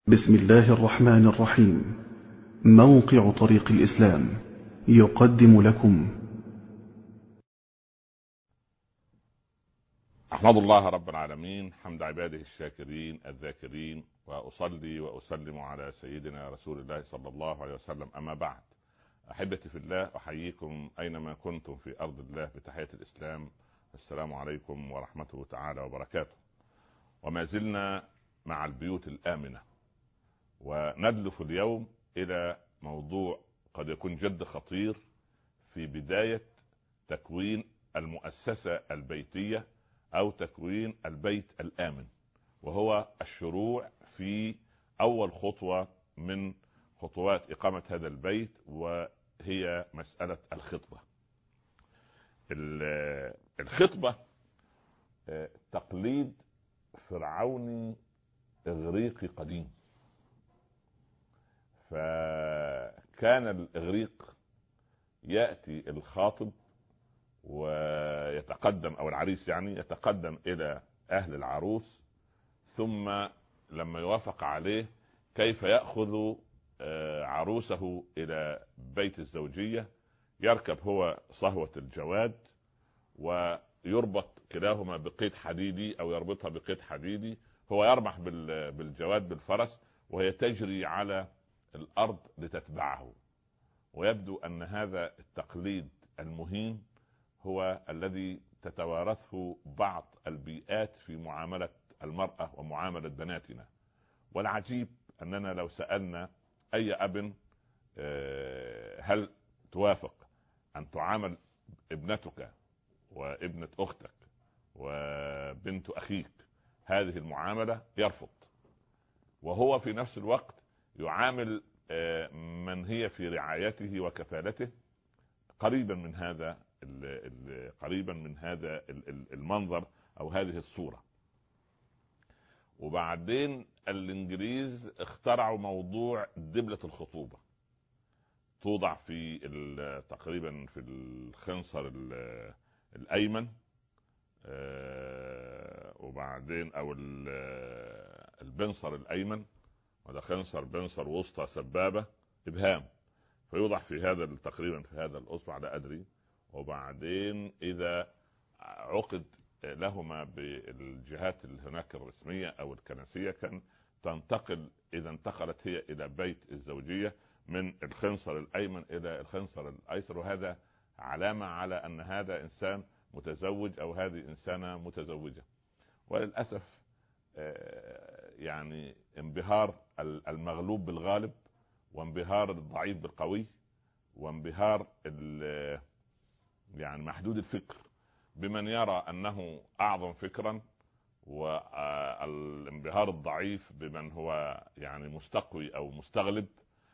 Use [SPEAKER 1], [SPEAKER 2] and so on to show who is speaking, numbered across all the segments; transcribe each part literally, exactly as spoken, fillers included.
[SPEAKER 1] بسم الله الرحمن الرحيم. موقع طريق الإسلام يقدم لكم.
[SPEAKER 2] أحمد الله رب العالمين حمد عباده الشاكرين الذاكرين، وأصلي وأسلم على سيدنا رسول الله صلى الله عليه وسلم. أما بعد، أحبتي في الله، أحييكم أينما كنتم في أرض الله بتحية الإسلام. السلام عليكم ورحمته تعالى وبركاته. وما زلنا مع البيوت الآمنة، وندلف اليوم إلى موضوع قد يكون جد خطير في بداية تكوين المؤسسة البيتية أو تكوين البيت الآمن، وهو الشروع في أول خطوة من خطوات إقامة هذا البيت، وهي مسألة الخطبة. الخطبة تقليد فرعوني إغريقي قديم. فكان الإغريق يأتي الخاطب ويتقدم، أو العريس يعني يتقدم إلى أهل العروس، ثم لما يوافق عليه كيف يأخذ عروسه إلى بيت الزوجية، يركب هو صهوة الجواد ويربط كلاهما بقيد حديدي أو يربطها بقيد حديدي، هو يرمح بالجواد بالفرس وهي تجري على الأرض لتتبعه. ويبدو أن هذا التقليد المهين هو الذي تتوارثه بعض البيئات في معاملة المرأة ومعاملة بناتنا. والعجيب أننا لو سألنا أي أب هل توافق أن تعامل ابنتك وابنة أختك وبنت أخيك هذه المعاملة، يرفض. وهو في نفس الوقت يعامل من هي في رعايته وكفالته قريبا من هذا قريبا من هذا المنظر أو هذه الصورة. وبعدين الإنجليز اخترعوا موضوع دبلة الخطوبة، توضع في تقريبا في الخنصر الأيمن، وبعدين أو البنصر الأيمن، وده خنصر بنصر وسطى سبابة إبهام، فيوضع في هذا تقريبا في هذا الأصبع، لا أدري. وبعدين إذا عقد لهما بالجهات هناك الرسمية أو الكنسية، كان تنتقل إذا انتقلت هي إلى بيت الزوجية من الخنصر الأيمن إلى الخنصر الأيسر، وهذا علامة على أن هذا إنسان متزوج أو هذه إنسانة متزوجة. وللأسف يعني انبهار المغلوب بالغالب، وانبهار الضعيف بالقوي، وانبهار يعني محدود الفكر بمن يرى أنه أعظم فكرا، والانبهار الضعيف بمن هو يعني مستقوي أو مستغلب.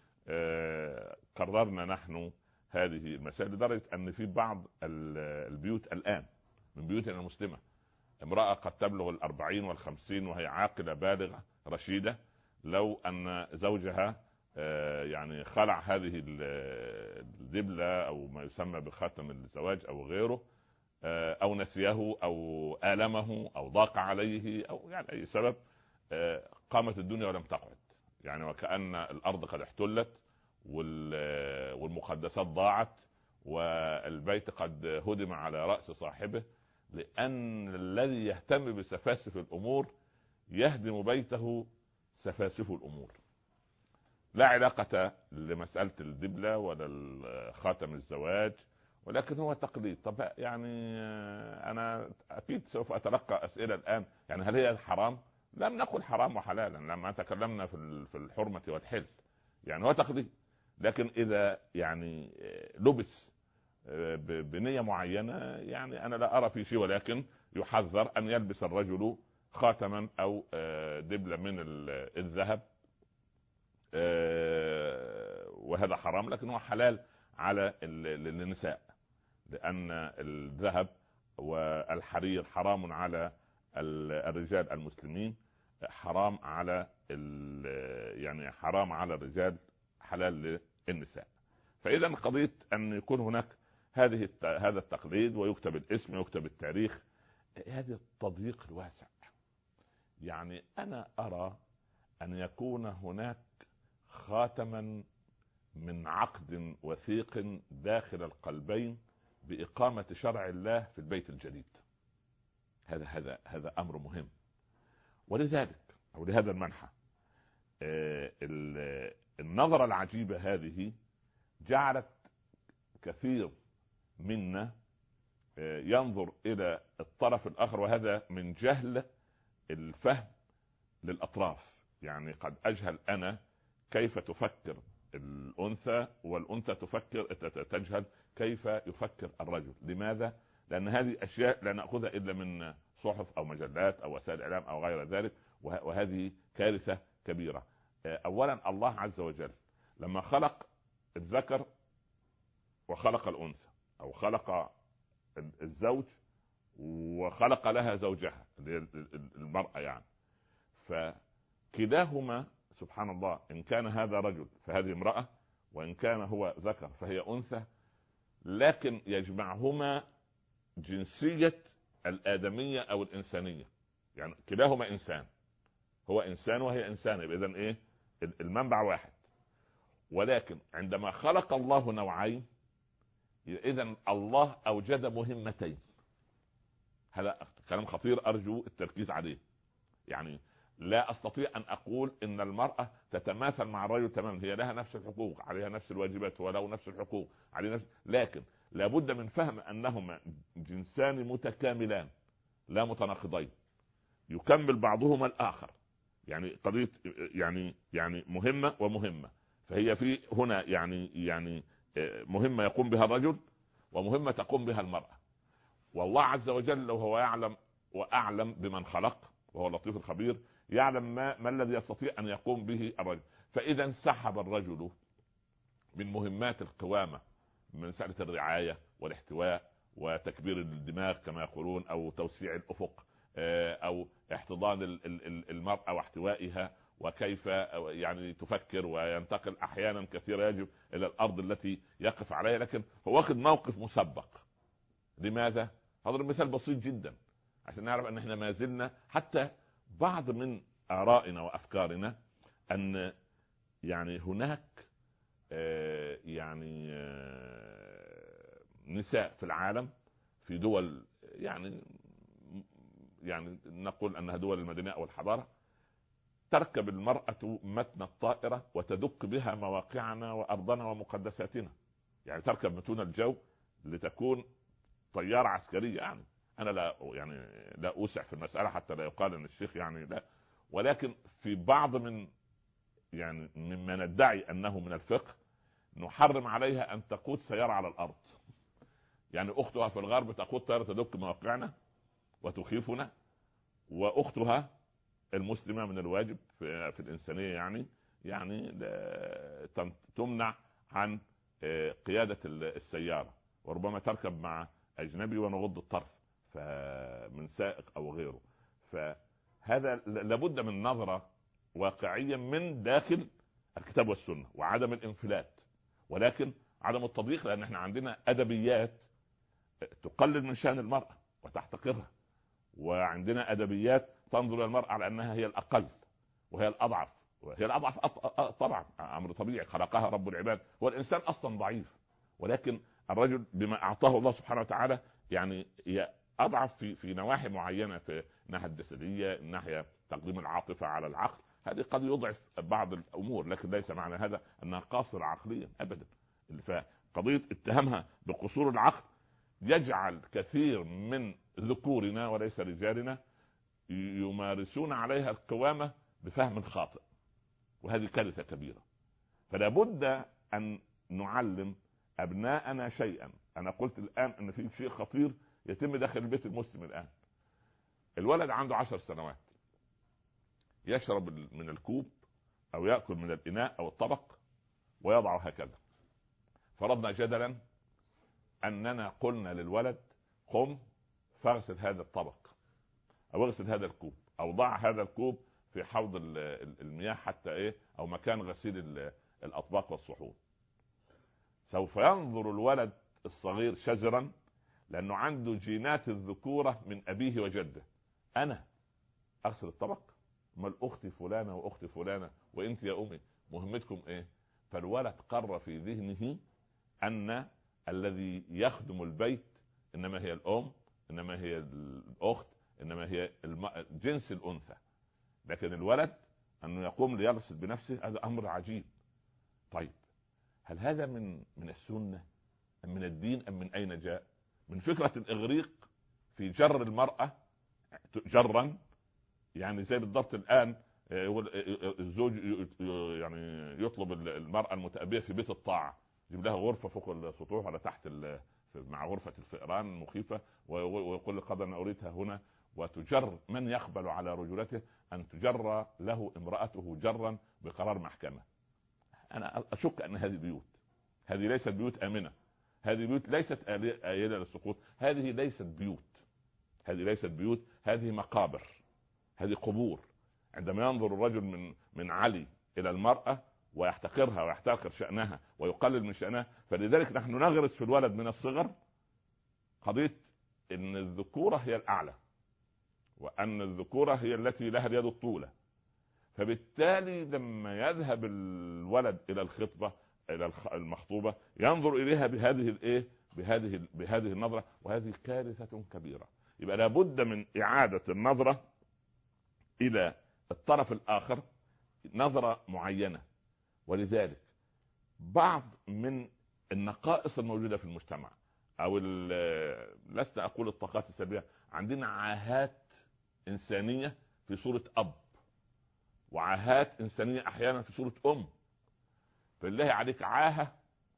[SPEAKER 2] قررنا نحن هذه المسائل لدرجة أن في بعض البيوت الآن من بيوتنا المسلمة امرأة قد تبلغ الأربعين والخمسين وهي عاقلة بالغة رشيدة، لو أن زوجها يعني خلع هذه الدبلة أو ما يسمى بخاتم الزواج أو غيره، أو نسيه أو آلمه أو ضاق عليه أو يعني أي سبب، قامت الدنيا ولم تقعد، يعني وكأن الأرض قد احتلت والمقدسات ضاعت والبيت قد هدم على رأس صاحبه، لأن الذي يهتم بسفاسف الأمور يهدم بيته سفاسف الأمور. لا علاقة لمسألة الدبلة ولا خاتم الزواج، ولكن هو تقليد. طب يعني أنا أكيد سوف أتلقى أسئلة الآن، يعني هل هي حرام؟ لم نقل حرام وحلالا لما تكلمنا في الحرمة والحل، يعني هو تقليد. لكن إذا يعني لبس بنية معينة، يعني أنا لا أرى في شيء، ولكن يحذر أن يلبس الرجل خاتما أو دبلة من الذهب، وهذا حرام، لكن هو حلال على النساء، لأن الذهب والحرير حرام على الرجال المسلمين، حرام على يعني حرام على الرجال، حلال للنساء. فإذا قضية أن يكون هناك هذه هذا التقليد ويكتب الاسم ويكتب التاريخ، هذا التضييق الواسع. يعني أنا أرى ان يكون هناك خاتما من عقد وثيق داخل القلبين بإقامة شرع الله في البيت الجديد. هذا هذا هذا أمر مهم. ولذلك أو لهذا المنحى النظرة العجيبة هذه جعلت كثير منا ينظر إلى الطرف الآخر، وهذا من جهل الفهم للأطراف. يعني قد أجهل أنا كيف تفكر الأنثى، والأنثى تفكر تجهل كيف يفكر الرجل. لماذا؟ لأن هذه أشياء لا نأخذها إلا من صحف أو مجلات أو وسائل إعلام أو غير ذلك، وهذه كارثة كبيرة. أولا الله عز وجل لما خلق الذكر وخلق الأنثى، أو خلق الزوج وخلق لها زوجها المرأة يعني، فكلاهما سبحان الله إن كان هذا رجل فهذه امرأة، وإن كان هو ذكر فهي أنثى، لكن يجمعهما جنسية الآدمية أو الإنسانية. يعني كلاهما إنسان، هو إنسان وهي إنسانة، إذن إيه المنبع واحد. ولكن عندما خلق الله نوعين، إذن الله أوجد مهمتين. هذا كلام خطير أرجو التركيز عليه. يعني لا أستطيع أن أقول إن المرأة تتماثل مع الرجل تماما، هي لها نفس الحقوق، عليها نفس الواجبات، ولو نفس الحقوق عليه نفس، لكن لابد من فهم أنهما جنسان متكاملان لا متناقضين، يكمل بعضهما الآخر. يعني قضية يعني يعني مهمة ومهمة، فهي في هنا يعني يعني مهمة يقوم بها الرجل ومهمة تقوم بها المرأة. والله عز وجل وهو يعلم وأعلم بمن خلق، وهو اللطيف الخبير، يعلم ما, ما الذي يستطيع أن يقوم به الرجل. فإذا انسحب الرجل من مهمات القوامة، من مسألة الرعاية والاحتواء وتكبير الدماغ كما يقولون، أو توسيع الأفق، أو احتضان المرأة واحتوائها، وكيف يعني تفكر وينتقل أحيانا كثيرة يجب إلى الأرض التي يقف عليها، لكن هو واخد موقف مسبق. لماذا؟ هذا مثال بسيط جدا عشان نعرف أن احنا ما زلنا حتى بعض من آرائنا وأفكارنا أن يعني هناك آه يعني آه نساء في العالم في دول يعني يعني نقول أنها دول المدنية أو الحضارة، تركب المرأة متن الطائرة وتدق بها مواقعنا وأرضنا ومقدساتنا. يعني تركب متون الجو لتكون طيارة عسكرية. يعني أنا لا يعني لا أوسع في المسألة حتى لا يقال أن الشيخ يعني لا، ولكن في بعض من يعني مما ندعي أنه من الفقه نحرم عليها أن تقود سيارة على الأرض. يعني أختها في الغرب تقود طائرة تدق مواقعنا وتخيفنا، وأختها المسلمة من الواجب في, في الإنسانية يعني يعني تمنع عن قيادة السيارة، وربما تركب مع أجنبي ونغض الطرف من سائق أو غيره. فهذا لابد من نظرة واقعية من داخل الكتاب والسنة، وعدم الانفلات، ولكن عدم التضييق، لأن احنا عندنا أدبيات تقلل من شأن المرأة وتحتقرها، وعندنا أدبيات تنظر إلى المرأة على أنها هي الأقل وهي الأضعف، وهي الأضعف طبعا أمر طبيعي، خلقها رب العباد، والإنسان أصلا ضعيف، ولكن الرجل بما أعطاه الله سبحانه وتعالى يعني أضعف في في نواحي معينة، في الناحية الجسدية، الناحية تقديم العاطفة على العقل، هذه قد يضعف بعض الأمور، لكن ليس معنى هذا أنها قاصرة عقليا أبدا. فقضية اتهامها بقصور العقل يجعل كثير من ذكورنا وليس رجالنا يمارسون عليها القوامة بفهم خاطئ، وهذه كارثة كبيرة. فلا بد أن نعلم أبناءنا شيئا. أنا قلت الآن أن في شيء خطير يتم داخل البيت المسلم الآن. الولد عنده عشر سنوات يشرب من الكوب أو يأكل من الإناء أو الطبق ويضعه هكذا. فرضنا جدلا أننا قلنا للولد قم فاغسل هذا الطبق أو اغسل هذا الكوب أو ضع هذا الكوب في حوض المياه حتى إيه، أو مكان غسيل الأطباق والصحون. سوف ينظر الولد الصغير شجرا، لأنه عنده جينات الذكورة من أبيه وجده. أنا أغسل الطبق؟ امال اختي فلانه واختي فلانه وانت يا امي مهمتكم ايه؟ فالولد قر في ذهنه ان الذي يخدم البيت انما هي الام، انما هي الاخت، انما هي الم... جنس الانثى. لكن الولد انه يقوم ليرصد بنفسه هذا امر عجيب. طيب هل هذا من من السنه ام من الدين ام من اين جاء؟ من فكره الاغريق في جر المراه جرا، يعني زي بالضبط الان الزوج يعني يطلب المراه المتأبية في بيت الطاعه يجيب لها غرفه فوق السطوح ولا تحت مع غرفه الفئران المخيفه ويقول قد انا اريدها هنا، وتجر من يقبل على رجولته ان تجر له امراته جرا بقرار محكمه. انا اشك ان هذه بيوت، هذه ليست بيوت امنه، هذه بيوت ليست آلية للسقوط، هذه ليست بيوت، هذه ليست بيوت، هذه مقابر، هذه قبور. عندما ينظر الرجل من من علي الى المراه ويحتقرها ويحتقر شأنها ويقلل من شأنها، فلذلك نحن نغرس في الولد من الصغر قضية ان الذكورة هي الاعلى، وان الذكورة هي التي لها اليد الطولة. فبالتالي لما يذهب الولد الى الخطبة الى المخطوبة ينظر اليها بهذه الايه بهذه بهذه النظرة، وهذه كارثة كبيرة. يبقى لابد من اعادة النظرة الى الطرف الاخر نظرة معينة. ولذلك بعض من النقائص الموجودة في المجتمع او لست اقول الطاقات السلبية، عندنا عاهات انسانية في صورة اب، وعاهات انسانية احيانا في صورة ام. فالله عليك عاهة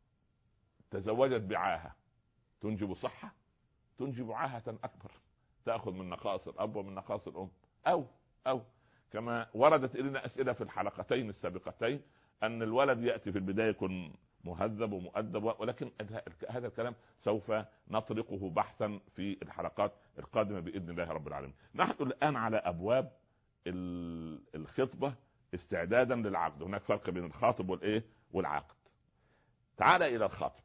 [SPEAKER 2] تزوجت بعاهة تنجب صحة، تنجب عاهة اكبر تأخذ من نقائص الاب ومن نقائص الام. او او كما وردت الينا اسئلة في الحلقتين السابقتين ان الولد يأتي في البداية يكون مهذب ومؤدب، ولكن هذا الكلام سوف نطرقه بحثا في الحلقات القادمة بإذن الله رب العالمين. نحن الآن على أبواب الخطبة استعدادا للعقد. هناك فرق بين الخاطب والإيه والعقد. تعال إلى الخاطب.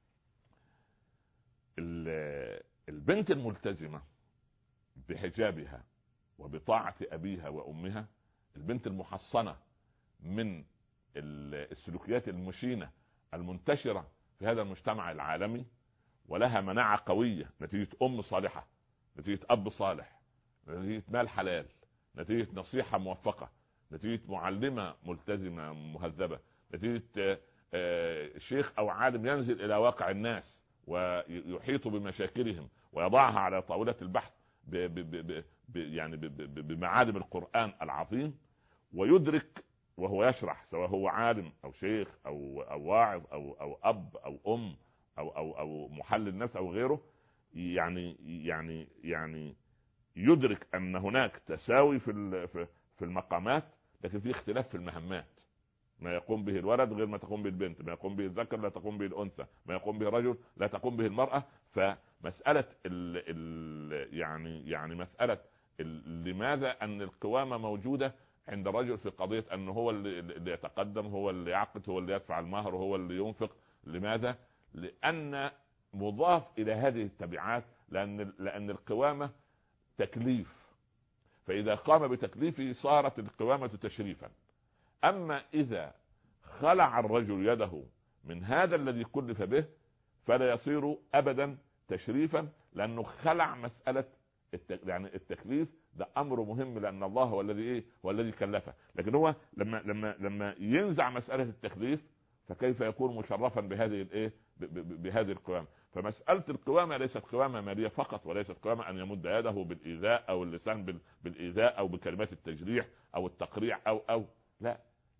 [SPEAKER 2] البنت الملتزمة بحجابها وبطاعة أبيها وأمها، البنت المحصنة من السلوكيات المشينة المنتشرة في هذا المجتمع العالمي، ولها مناعة قوية نتيجة أم صالحة، نتيجة أب صالح، نتيجة مال حلال، نتيجة نصيحة موفقة، نتيجة معلمة ملتزمة مهذبة، نتيجة شيخ أو عالم ينزل إلى واقع الناس ويحيط بمشاكلهم ويضعها على طاولة البحث ب ب ب ب يعني بمعالم القرآن العظيم، ويدرك وهو يشرح سواء هو عالم او شيخ او او واعظ او او اب او ام او او او محلل نفس او غيره، يعني يعني يعني يدرك ان هناك تساوي في في المقامات، لكن في اختلاف في المهمات. ما يقوم به الولد غير ما تقوم به البنت، ما يقوم به الذكر لا تقوم به الانثى، ما يقوم به الرجل لا تقوم به المرأة. فمسألة ال ال يعني يعني مسألة لماذا ان القوامة موجودة عند الرجل في قضية أنه هو اللي يتقدم، هو اللي يعقد، هو اللي يدفع المهر، هو اللي ينفق. لماذا؟ لأن مضاف إلى هذه التبعات، لأن لأن القوامة تكليف، فإذا قام بتكليفه صارت القوامة تشريفا. أما إذا خلع الرجل يده من هذا الذي كلف به فلا يصير أبدا تشريفا، لأنه خلع مسألة يعني التكليف. ده امر مهم لان الله هو الذي ايه هو الذي كلفه، لكن هو لما لما لما ينزع مساله التكليف فكيف يكون مشرفا بهذه الايه بهذه القوامه. فمساله القوامه ليست قوامه ماليه فقط، وليست قوامه ان يمد يده بالايذاء او اللسان بالايذاء او بكلمات التجريح او التقريع او او لا.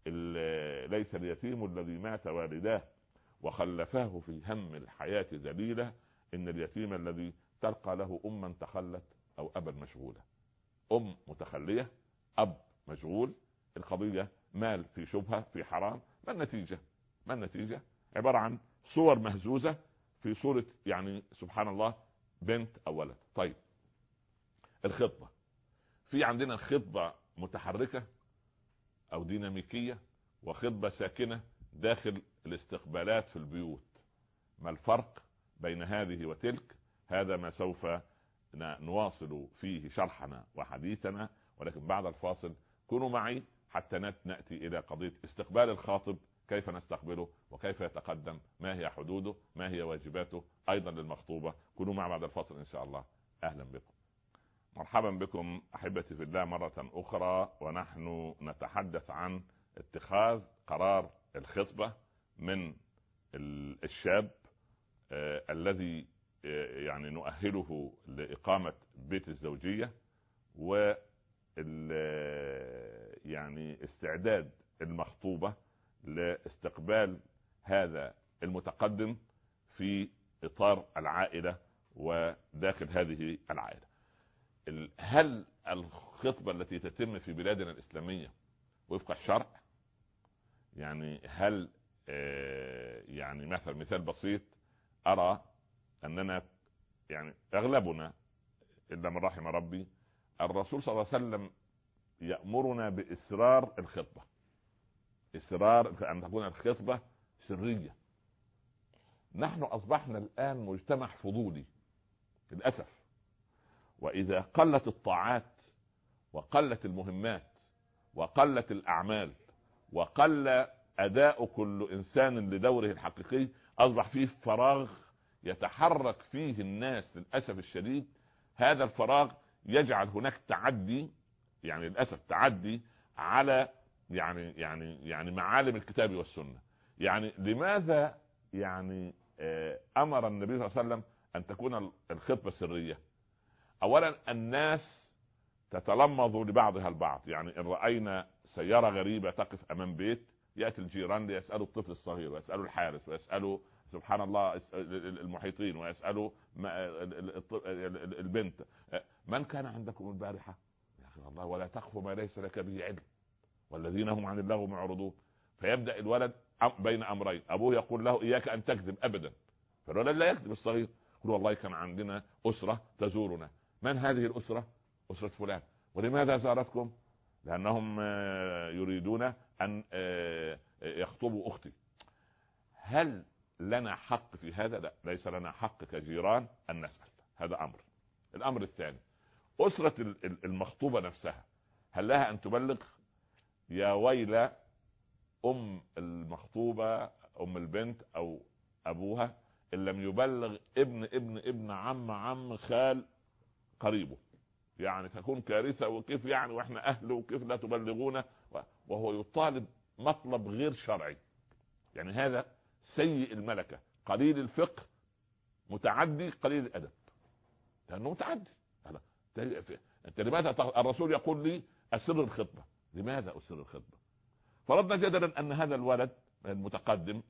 [SPEAKER 2] ليس اليتيم الذي مات والداه وخلفاه في هم الحياه ذليله، ان اليتيم الذي تلقى له اما تخلت او ابا مشغوله. ام متخلية، اب مشغول، القضية مال في شبهة في حرام. ما النتيجة؟ ما النتيجة؟ عبارة عن صور مهزوزة في صورة يعني سبحان الله بنت او ولد. طيب الخطبة، في عندنا خطبة متحركة او ديناميكية وخطبة ساكنة داخل الاستقبالات في البيوت. ما الفرق بين هذه وتلك؟ هذا ما سوف نواصل فيه شرحنا وحديثنا، ولكن بعد الفاصل كونوا معي حتى ناتي الى قضيه استقبال الخاطب، كيف نستقبله وكيف يتقدم، ما هي حدوده، ما هي واجباته ايضا للمخطوبه. كونوا مع بعد الفصل ان شاء الله. اهلا بكم، مرحبا بكم احبتي في الله مره اخرى، ونحن نتحدث عن اتخاذ قرار الخطبه من الشاب آه الذي آه يعني نؤهله لإقامة بيت الزوجية، و يعني استعداد المخطوبة لاستقبال هذا المتقدم في إطار العائلة وداخل هذه العائلة. هل الخطبة التي تتم في بلادنا الإسلامية وفق الشرع؟ يعني هل آه يعني مثل مثال بسيط، أرى أننا يعني أغلبنا إلا من رحم ربي الرسول صلى الله عليه وسلم يأمرنا بإسرار الخطبة، إسرار أن تكون الخطبة سرية. نحن أصبحنا الآن مجتمع فضولي للأسف، وإذا قلت الطاعات وقلت المهمات وقلت الأعمال وقل أداء كل إنسان لدوره الحقيقي، أصبح فيه فراغ يتحرك فيه الناس للأسف الشديد. هذا الفراغ يجعل هناك تعدي، يعني للأسف تعدي على يعني يعني يعني معالم الكتاب والسنة. يعني لماذا يعني أمر النبي صلى الله عليه وسلم أن تكون الخطبة سرية؟ أولا الناس تتلمظ لبعضها البعض، يعني إن رأينا سيارة غريبة تقف أمام بيت يأتي الجيران ليسألوا الطفل الصغير ويسألوا الحارس ويسألوا سبحان الله المحيطين ويسألوا البنت من كان عندكم البارحة يا أخي الله، ولا تخف ما ليس لك به علم والذين هم عن اللغو معرضون. فيبدأ الولد بين أمرين، أبوه يقول له إياك أن تكذب أبدا، فالولد لا يكذب الصغير، يقول والله كان عندنا أسرة تزورنا. من هذه الأسرة؟ أسرة فلان. ولماذا زارتكم؟ لأنهم يريدون أن يخطبوا أختي. هل لنا حق في هذا؟ لا، ليس لنا حق كجيران أن نسأل. هذا أمر. الأمر الثاني، أسرة المخطوبة نفسها هل لها أن تبلغ؟ يا ويل أم المخطوبة أم البنت أو أبوها إن لم يبلغ ابن ابن ابن عم عم خال قريبه، يعني تكون كارثة. وكيف يعني وإحنا أهله وكيف لا تبلغونه؟ وهو يطالب مطلب غير شرعي. يعني هذا سيء الملكة، قليل الفقه، متعدي قليل الأدب، لأنه متعدي. أنت لماذا الرسول يقول لي أسر الخطبة؟ لماذا أسر الخطبة؟ فرضنا جدلا أن هذا الولد المتقدم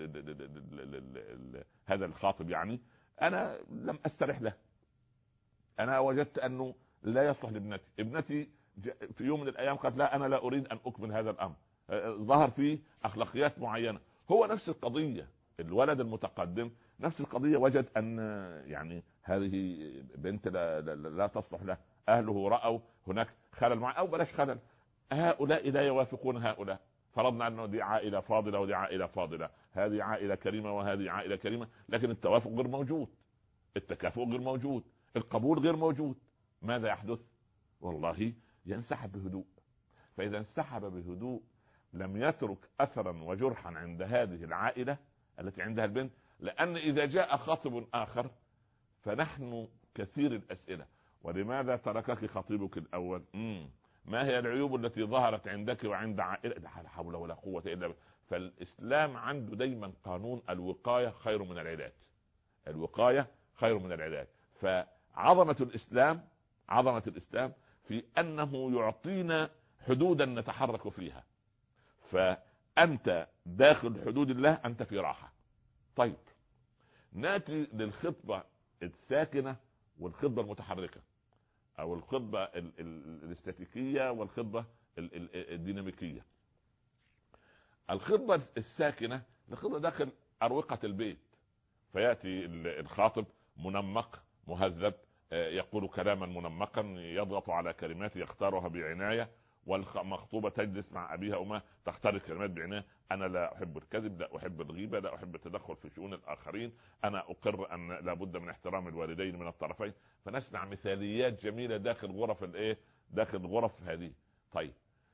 [SPEAKER 2] هذا الخاطب يعني أنا لم أسترح له، أنا وجدت أنه لا يصلح لابنتي. ابنتي في يوم من الأيام قالت لا أنا لا أريد أن أكمل هذا الأمر، ظهر فيه أخلاقيات معينة. هو نفس القضية، الولد المتقدم نفس القضية، وجد أن يعني هذه بنت لا, لا, لا تصلح له، أهله رأوا هناك خلل معين أو بلاش خلل، هؤلاء لا يوافقون هؤلاء. فرضنا أنه دي عائلة فاضلة ودي عائلة فاضلة، هذه عائلة كريمة وهذه عائلة كريمة، لكن التوافق غير موجود، التكافؤ غير موجود، القبول غير موجود. ماذا يحدث؟ والله ينسحب بهدوء. فإذا انسحب بهدوء لم يترك أثرا وجرحا عند هذه العائلة التي عندها البنت. لأن إذا جاء خاطب آخر فنحن كثير الأسئلة، ولماذا تركك خطيبك الأول؟ مم. ما هي العيوب التي ظهرت عندك وعند عائلة؟ لا حول ولا قوة إلا بالله. فالإسلام عنده دايما قانون الوقاية خير من العلاج، الوقاية خير من العلاج. فعظمة الإسلام، عظمة الإسلام في أنه يعطينا حدودا نتحرك فيها، فأنت داخل حدود الله أنت في راحة. طيب ناتي للخطبة الساكنة والخطبة المتحركة، أو الخطبة الاستاتيكية والخطبة الديناميكية. الخطبة الساكنة الخطبة داخل أروقة البيت، فيأتي الخاطب منمق مهذب، يقول كلاما منمقا، يضغط على كلمات يختارها بعناية، والمخطوبة تجلس مع أبيها وما تختار الكلمات بعناية. أنا لا أحب الكذب، لا أحب الغيبة، لا أحب التدخل في شؤون الآخرين، أنا أقر أن لابد من احترام الوالدين من الطرفين. فنسمع مثاليات جميلة داخل غرف الإيه، داخل غرف هذه. طيب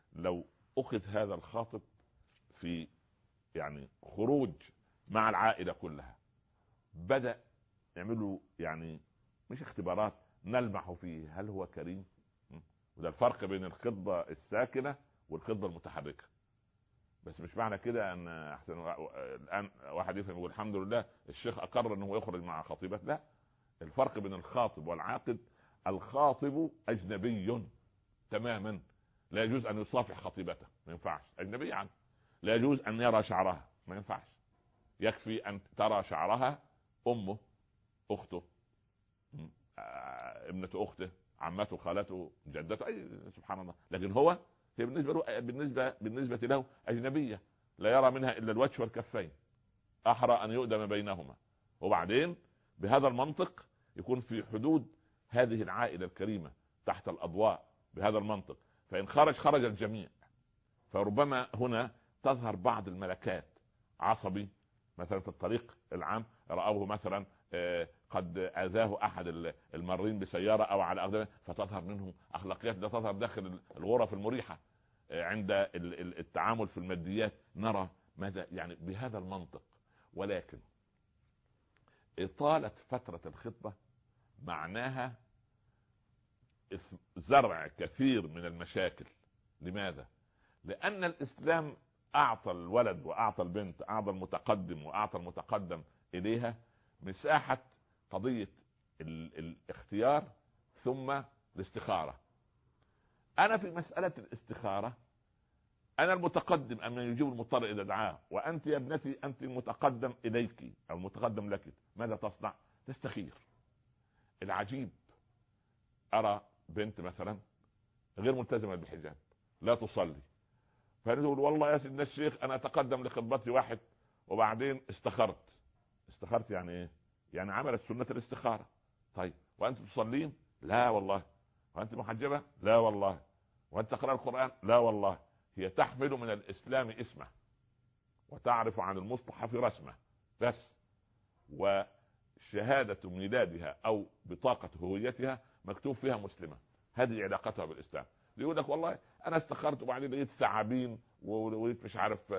[SPEAKER 2] لو اخذ هذا الخاطب في يعني خروج مع العائله كلها، بدا يعملوا يعني مش اختبارات، نلمح فيه هل هو كريم. وده الفرق بين الخطبه الساكنه والخطبه المتحركه. بس مش معنى كده ان احسن الان واحد يفهم يقول الحمد لله الشيخ اقر انه يخرج مع خطيبته. لا، الفرق بين الخاطب والعاقد، الخاطب اجنبي تماما، لا يجوز ان يصافح خطيبته، ما ينفعش، اجنبي عنه. لا يجوز ان يرى شعرها، ما ينفعش، يكفي ان ترى شعرها امه، اخته، ابنة اخته، عمته، خالته، جدته، اي سبحان الله. لكن هو هي بالنسبه له بالنسبه بالنسبه له اجنبيه، لا يرى منها الا الوجه والكفين، احرى ان يؤدم بينهما. وبعدين بهذا المنطق يكون في حدود هذه العائله الكريمه تحت الاضواء بهذا المنطق، فان خرج خرج الجميع. فربما هنا تظهر بعض الملكات، عصبي مثلا في الطريق العام، رأوه مثلا قد اذاه احد المارين بسياره او على اقدامه، فتظهر منه اخلاقيات لا تظهر داخل الغرف المريحه عند التعامل في الماديات. نرى ماذا يعني بهذا المنطق. ولكن اطاله فتره الخطبه معناها زرع كثير من المشاكل. لماذا؟ لان الاسلام اعطى الولد واعطى البنت، اعطى المتقدم واعطى المتقدم اليها مساحة قضية الاختيار ثم الاستخارة. انا في مسألة الاستخارة انا المتقدم ام يجيب المضطر اذا دعاه، وانت يا ابنتي انت المتقدم اليك او المتقدم لك، ماذا تصنع؟ تستخير. العجيب ارى بنت مثلا غير ملتزمة بالحجاب، لا تصلي، فنقول والله يا سيدنا الشيخ انا اتقدم لخطبتي واحد وبعدين استخرت. استخرت يعني ايه؟ يعني عملت سنة الاستخارة. طيب وانت تصلين؟ لا والله. وانت محجبة؟ لا والله. وانت تقرأ القرآن؟ لا والله. هي تحمل من الاسلام اسمه وتعرف عن المصطلح رسمه بس، وشهادة ميلادها او بطاقة هويتها مكتوب فيها مسلمة. هذه علاقتها بالاسلام. يقول لك والله انا استخرت وبعدين لقيت ثعابين ولقيت مش عارف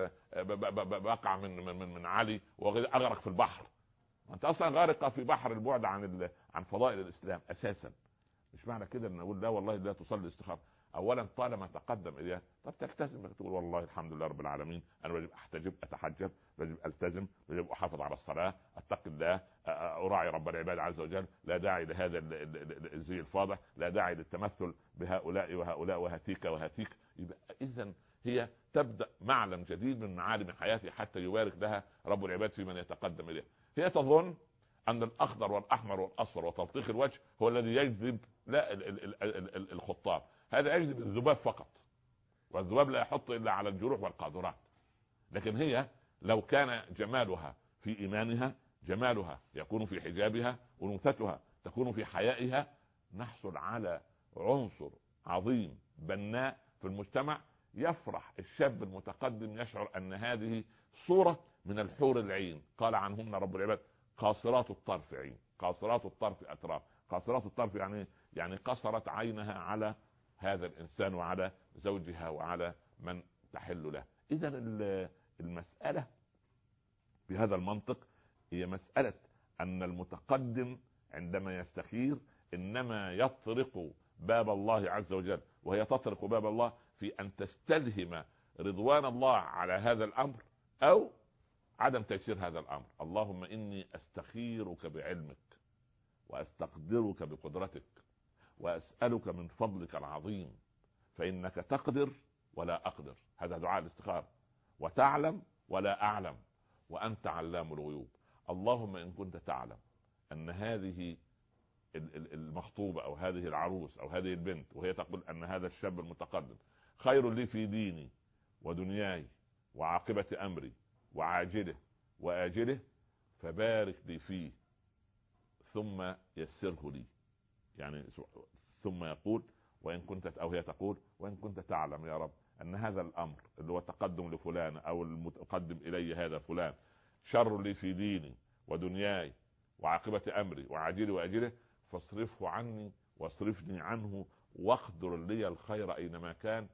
[SPEAKER 2] بقع من من من علي واغرق في البحر. انت اصلا غارقه في بحر البعد عن عن فضائل الاسلام اساسا. مش معنى كده ان اقول لا والله لا تصلي استخاره. اولا طالما تقدم اليها، طب تلتزم، تقول والله الحمد لله رب العالمين، انا واجب احتجب، اتحجب، واجب التزم، واجب احافظ على الصلاه، اتقي الله، اراعي رب العباد عز وجل، لا داعي لهذا الزي الفاضح، لا داعي للتمثل بهؤلاء وهؤلاء وهاتيك وهاتيك. يبقى اذا هي تبدا معلم جديد من معالم حياتها حتى يبارك لها رب العباد في من يتقدم اليها. هي تظن ان الاخضر والاحمر والاصفر وتلطيخ الوجه هو الذي يجذب لا الخطاب، هذا يجذب الذباب فقط، والذباب لا يحط الا على الجروح والقاذورات. لكن هي لو كان جمالها في ايمانها، جمالها يكون في حجابها، انوثتها تكون في حيائها، نحصل على عنصر عظيم بناء في المجتمع. يفرح الشاب المتقدم، يشعر ان هذه صورة من الحور العين، قال عنهن رب العباد قاصرات الطرف عين، قاصرات الطرف اتراف. قاصرات الطرف يعني يعني قصرت عينها على هذا الانسان وعلى زوجها وعلى من تحل له. اذا المسألة بهذا المنطق هي مسألة ان المتقدم عندما يستخير انما يطرق باب الله عز وجل، وهي تطرق باب الله في ان تستلهم رضوان الله على هذا الامر او عدم تيسير هذا الامر. اللهم اني استخيرك بعلمك واستقدرك بقدرتك واسألك من فضلك العظيم، فانك تقدر ولا اقدر، هذا دعاء الاستخارة، وتعلم ولا اعلم وانت علام الغيوب. اللهم ان كنت تعلم ان هذه المخطوبة او هذه العروس او هذه البنت وهي تقول ان هذا الشاب المتقدم خير لي في ديني ودنياي وعاقبة امري وعاجله واجله، فبارك لي فيه ثم يسره لي. يعني ثم يقول وان كنت، او هي تقول وان كنت تعلم يا رب ان هذا الامر اللي هو التقدم لفلان او المتقدم الي هذا فلان شر لي في ديني ودنياي وعاقبة امري وعاجله واجله، فاصرفه عني واصرفني عنه واقدر لي الخير اينما كان،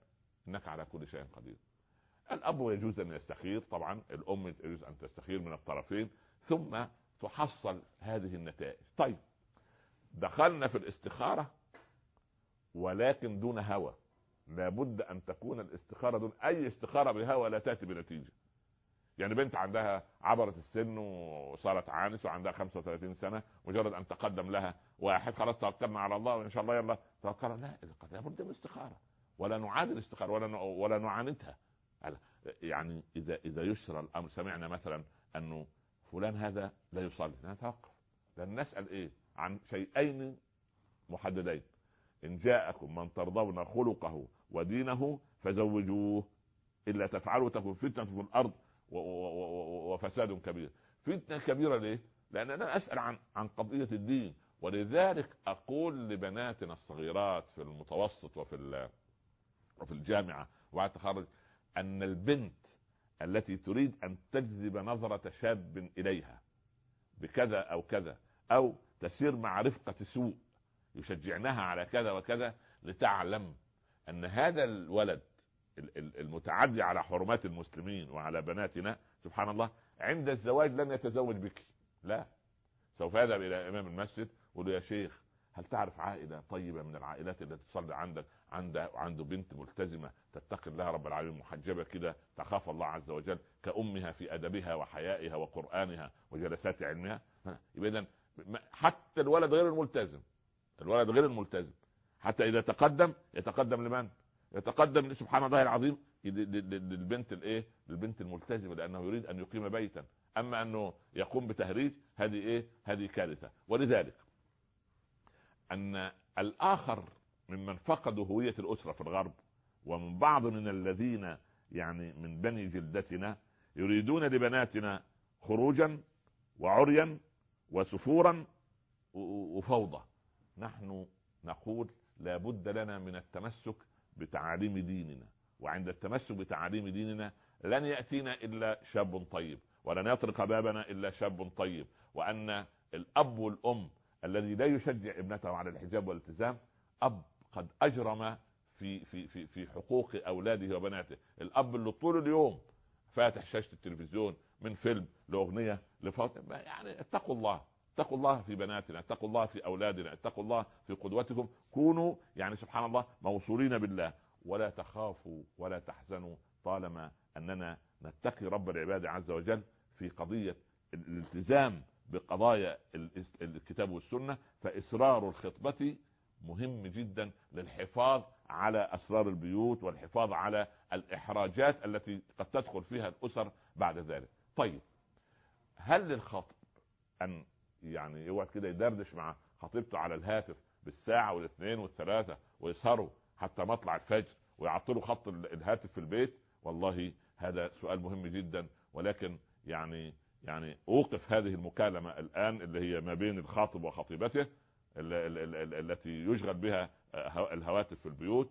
[SPEAKER 2] انك على كل شيء قدير. الاب يجوز ان يستخير، طبعا الام يجوز ان تستخير من الطرفين، ثم تحصل هذه النتائج. طيب دخلنا في الاستخاره ولكن دون هوى. لابد ان تكون الاستخاره دون اي استخاره بهوى لا تاتي بنتيجه. يعني بنت عندها عبرت السن وصارت عانس وعندها خمسة وثلاثين سنه، مجرد ان تقدم لها واحد خلاص توكلنا على الله وان شاء الله يلا توكلنا، لا، لابد من الاستخاره، ولا نعادل الاستخاره ولا ولا نعاندها. يعني اذا اذا يسر الامر، سمعنا مثلا انه فلان هذا لا يصلي، نتوقف، لان نسال ايه عن شيئين محددين: ان جاءكم من ترضون خلقه ودينه فزوجوه، الا تفعلوا تكن فتنه في الارض وفساد كبير. فتنه كبيره ليه؟ لان انا اسال عن عن قضيه الدين. ولذلك اقول لبناتنا الصغيرات في المتوسط وفي وفي الجامعه وبعد التخرج ان البنت التي تريد ان تجذب نظره شاب اليها بكذا او كذا، او تسير مع رفقه سوء يشجعناها على كذا وكذا، لتعلم ان هذا الولد المتعدي على حرمات المسلمين وعلى بناتنا سبحان الله عند الزواج لن يتزوج بك، لا، سوف يذهب الى امام المسجد ويقول يا شيخ هل تعرف عائله طيبه من العائلات التي تصلي عندك، عنده عنده بنت ملتزمه تتقي الله رب العالمين، محجبه كده تخاف الله عز وجل كأمها في ادبها وحيائها وقرانها وجلسات علمها. يبقى اذا حتى الولد غير الملتزم، الولد غير الملتزم حتى اذا تقدم يتقدم لمن؟ يتقدم سبحان الله العظيم للبنت الايه؟ للبنت الملتزمه، لانه يريد ان يقيم بيتا. اما انه يقوم بتهريج هذه ايه؟ هذه كارثه. ولذلك ان الاخر ممن فقدوا هويه الاسره في الغرب، ومن بعض من الذين يعني من بني جلدتنا يريدون لبناتنا خروجا وعريا وسفورا وفوضى. نحن نقول لابد لنا من التمسك بتعاليم ديننا، وعند التمسك بتعاليم ديننا لن يأتينا إلا شاب طيب، ولن يطرق بابنا إلا شاب طيب. وأن الأب والأم الذي لا يشجع ابنته على الحجاب والالتزام أب قد أجرم في في في في حقوق أولاده وبناته. الأب اللي طول اليوم فاتح شاشة التلفزيون من فيلم لأغنية لفاطمة، يعني اتقوا الله، اتقوا الله في بناتنا، اتقوا الله في أولادنا، اتقوا الله في قدوتكم. كونوا يعني سبحان الله موصولين بالله، ولا تخافوا ولا تحزنوا طالما أننا نتقي رب العباد عز وجل في قضية الالتزام بقضايا الكتاب والسنة. فإسرار الخطبة مهم جدا للحفاظ على أسرار البيوت والحفاظ على الإحراجات التي قد تدخل فيها الأسر بعد ذلك. طيب هل للخطب أن يعني يقعد كده يدردش مع خطيبته على الهاتف بالساعة والاثنين والثلاثة ويسهروا حتى مطلع الفجر ويعطلوا خط الهاتف في البيت؟ والله هذا سؤال مهم جدا. ولكن يعني يعني اوقف هذه المكالمة الآن اللي هي ما بين الخاطب وخطيبته التي يشغل بها الهواتف في البيوت،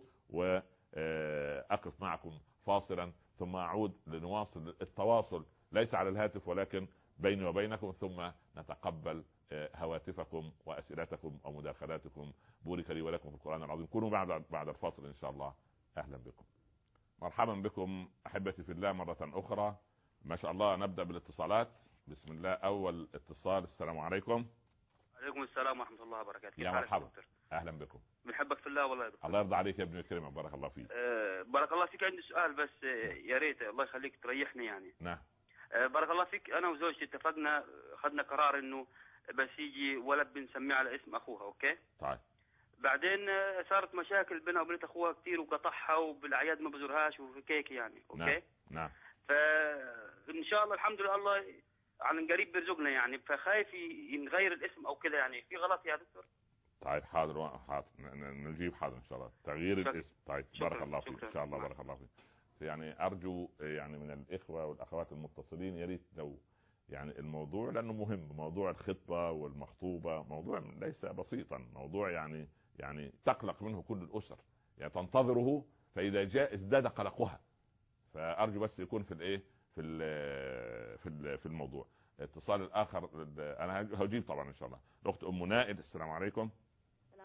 [SPEAKER 2] وأقف معكم فاصلا ثم أعود لنواصل التواصل ليس على الهاتف ولكن بيني وبينكم، ثم نتقبل هواتفكم وأسئلتكم ومداخلاتكم. بورك لي ولكم في القرآن العظيم. كونوا بعد بعد الفاصل إن شاء الله. أهلا بكم، مرحبا بكم أحبتي في الله مرة أخرى. ما شاء الله نبدأ بالاتصالات. بسم الله. أول اتصال. السلام عليكم.
[SPEAKER 3] عليكم السلام ورحمة الله وبركاته.
[SPEAKER 2] يا مرحبا، أهلا بكم.
[SPEAKER 3] بنحبك في الله والله يا دكتور.
[SPEAKER 2] الله يرضى عليك يا ابن الكريم، بارك الله فيك.
[SPEAKER 3] أه بارك الله فيك. عندي سؤال بس أه يا ريت الله يخليك تريحني يعني.
[SPEAKER 2] نعم.
[SPEAKER 3] أه بارك الله فيك. أنا وزوجتي اتفقنا، خدنا قرار إنه بس يجي ولد بنسميه على اسم أخوها. أوكي.
[SPEAKER 2] طيب.
[SPEAKER 3] بعدين صارت مشاكل بينها وبين أخوها كتير وقطعها وبالأعياد ما بزورهاش وفي كيك يعني. أوكي.
[SPEAKER 2] نعم. نعم.
[SPEAKER 3] فإن شاء الله الحمد لله الله على قريب بيرزقنا يعني، فخايف ينغير الاسم أو كده يعني، في غلط يا دكتور؟
[SPEAKER 2] طيب حاضر حاضر نجيب حاضر ان شاء الله تغيير
[SPEAKER 3] شكرا.
[SPEAKER 2] الاسم. طيب بارك الله فيك ان شاء الله. بارك الله فيك. يعني ارجو يعني من الاخوه والاخوات المتصلين يا ريت لو يعني الموضوع لانه مهم، موضوع الخطبه والمخطوبه موضوع ليس بسيطا، موضوع يعني يعني تقلق منه كل الاسر، يعني تنتظره، فاذا جاء ازداد قلقها. فارجو بس يكون في الايه في ال في ال في الموضوع. اتصال الاخر انا هجيب طبعا ان شاء الله. الاخت ام نائل. السلام عليكم.
[SPEAKER 4] السلام عليكم.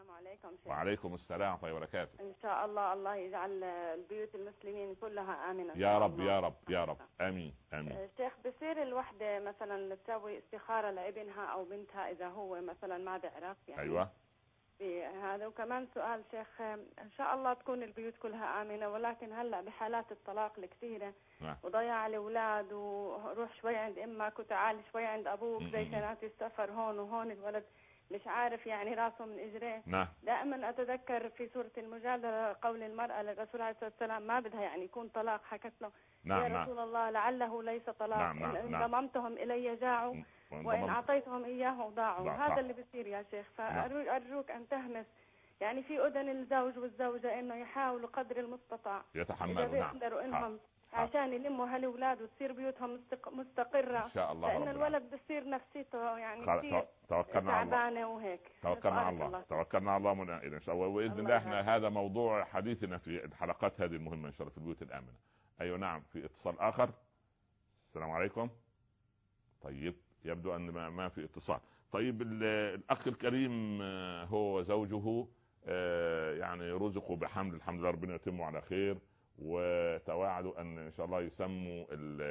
[SPEAKER 4] عليكم شيخ.
[SPEAKER 2] وعليكم السلام ورحمة الله وبركاته.
[SPEAKER 4] ان شاء الله الله يجعل البيوت المسلمين كلها امنه
[SPEAKER 2] يا رب يا رب يا رب، امين امين.
[SPEAKER 4] شيخ، بصير الوحده مثلا تسوي استخاره لابنها او بنتها اذا هو مثلا ما بيعرف يعني؟
[SPEAKER 2] ايوه
[SPEAKER 4] هذا. وكمان سؤال شيخ، ان شاء الله تكون البيوت كلها امنه، ولكن هلا بحالات الطلاق الكثيره
[SPEAKER 2] نعم.
[SPEAKER 4] وضياع الاولاد وروح شوي عند امك وتعال شوي عند ابوك زي كانت السفر هون وهون، الولد مش عارف يعني راسه من اجريه.
[SPEAKER 2] نعم.
[SPEAKER 4] دائما اتذكر في سوره المجادله قول المراه للرسول عليه الصلاه والسلام ما بدها يعني يكون طلاق، حكت له
[SPEAKER 2] نعم.
[SPEAKER 4] يا
[SPEAKER 2] نعم.
[SPEAKER 4] رسول الله لعله ليس طلاق.
[SPEAKER 2] نعم. نعم.
[SPEAKER 4] ان
[SPEAKER 2] نعم.
[SPEAKER 4] ضممتهم الي جاعوا وان اعطيتهم اياه ضاعوا. هذا اللي بيصير يا شيخ. فارجوك ان تهمس يعني في اذن الزوج والزوجه انه يحاولوا قدر المستطاع
[SPEAKER 2] يتحملوا.
[SPEAKER 4] اذا بيقدروا انهم عشان يلموا هالاولاد وتصير بيوتهم مستقره
[SPEAKER 2] ان شاء الله.
[SPEAKER 4] لان الولد بصير نفسيته يعني كثير
[SPEAKER 2] توكلنا على
[SPEAKER 4] تعبانه وهيك.
[SPEAKER 2] توكلنا على الله. الله توكلنا على الله من ان شاء الله. واذن الله احنا هذا موضوع حديثنا في الحلقات هذه المهمه ان شاء الله في البيوت الامنه. ايوه نعم. في اتصال اخر. السلام عليكم. طيب يبدو ان ما في اتصال. طيب الاخ الكريم هو زوجه يعني رزقوا بحمل، الحمد لله ربنا يتمه على خير، وتواعدوا ان ان شاء الله يسموا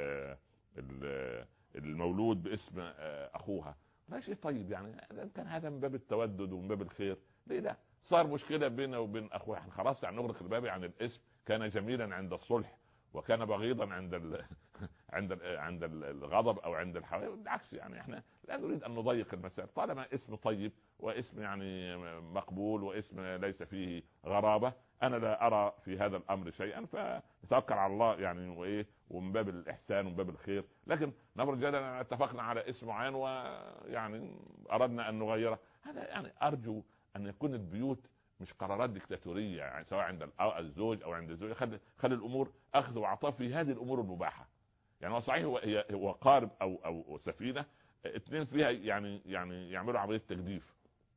[SPEAKER 2] المولود باسم اخوها. لا شيء طيب يعني، كان هذا من باب التودد ومن باب الخير. ليه ده صار مشكله بينه وبين اخوها؟ يعني خلاص يعني نغلق الباب عن الاسم. كان جميلا عند الصلح وكان بغيضا عند ال... عند ال... عند الغضب او عند الحوادث. بالعكس يعني احنا لا نريد ان نضيق المسائل طالما اسم طيب واسم يعني مقبول واسم ليس فيه غرابه. انا لا ارى في هذا الامر شيئا، فنتوكل على الله يعني وايه، ومن باب الاحسان ومن باب الخير. لكن نفرض جدلا اتفقنا على اسم معين ويعني اردنا ان نغيره، هذا يعني ارجو ان يكون البيوت مش قرارات ديكتاتوريه يعني، سواء عند الزوج او عند الزوجه. خلي خلي الامور اخذ وعطاء في هذه الامور المباحه. يعني هو صحيح هو هو قارب او او سفينه اثنين فيها يعني يعني يعملوا عمليه تجديف،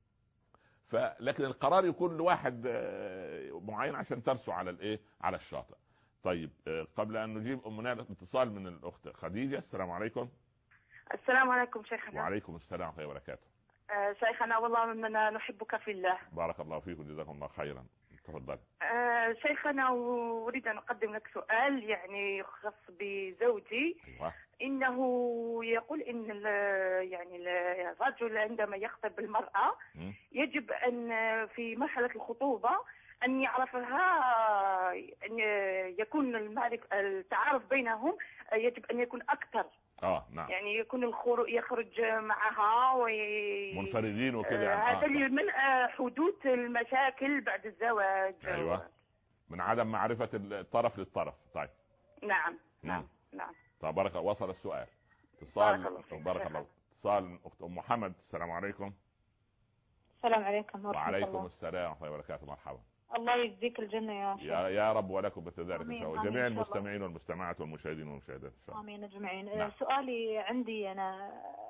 [SPEAKER 2] فلكن القرار يكون لواحد معين عشان ترسو على الايه، على الشاطئ. طيب قبل ان نجيب امنا الاتصال من الاخت خديجه. السلام عليكم.
[SPEAKER 5] السلام عليكم شيخنا.
[SPEAKER 2] وعليكم السلام ورحمه الله وبركاته.
[SPEAKER 5] آه شيخنا والله منا نحبك في الله.
[SPEAKER 2] بارك الله فيكم جزاكم الله خيرا. تفضل.
[SPEAKER 5] آه شيخنا اريد ان اقدم لك سؤال يعني يخص بزوجي.
[SPEAKER 2] أيوة.
[SPEAKER 5] انه يقول ان يعني الرجل عندما يخطب المرأة م? يجب ان في مرحلة الخطوبة ان يعرفها، ان يكون المعرفة التعارف بينهم يجب ان يكون اكثر.
[SPEAKER 2] اه نعم.
[SPEAKER 5] يعني يكون الخروج يخرج معها وي...
[SPEAKER 2] منفردين وكذا.
[SPEAKER 5] هذا اللي من حدوث المشاكل بعد الزواج.
[SPEAKER 2] ايوه من عدم معرفة الطرف للطرف. طيب
[SPEAKER 5] نعم نعم نعم.
[SPEAKER 2] طيب بارك. وصل السؤال. اتصال. بارك الله. اتصال اخت ام محمد. السلام عليكم.
[SPEAKER 6] السلام عليكم ورحمة الله.
[SPEAKER 2] وعليكم السلام ورحمة الله وبركاته. مرحبا.
[SPEAKER 6] الله يجزيك الجنة يا شيخ.
[SPEAKER 2] يا, يا رب ولكم بذلك ان شاء الله. جميع المستمعين والمستمعات والمشاهدين والمشاهدات ان شاء الله.
[SPEAKER 6] امين اجمعين.
[SPEAKER 2] نعم.
[SPEAKER 6] سؤالي عندي انا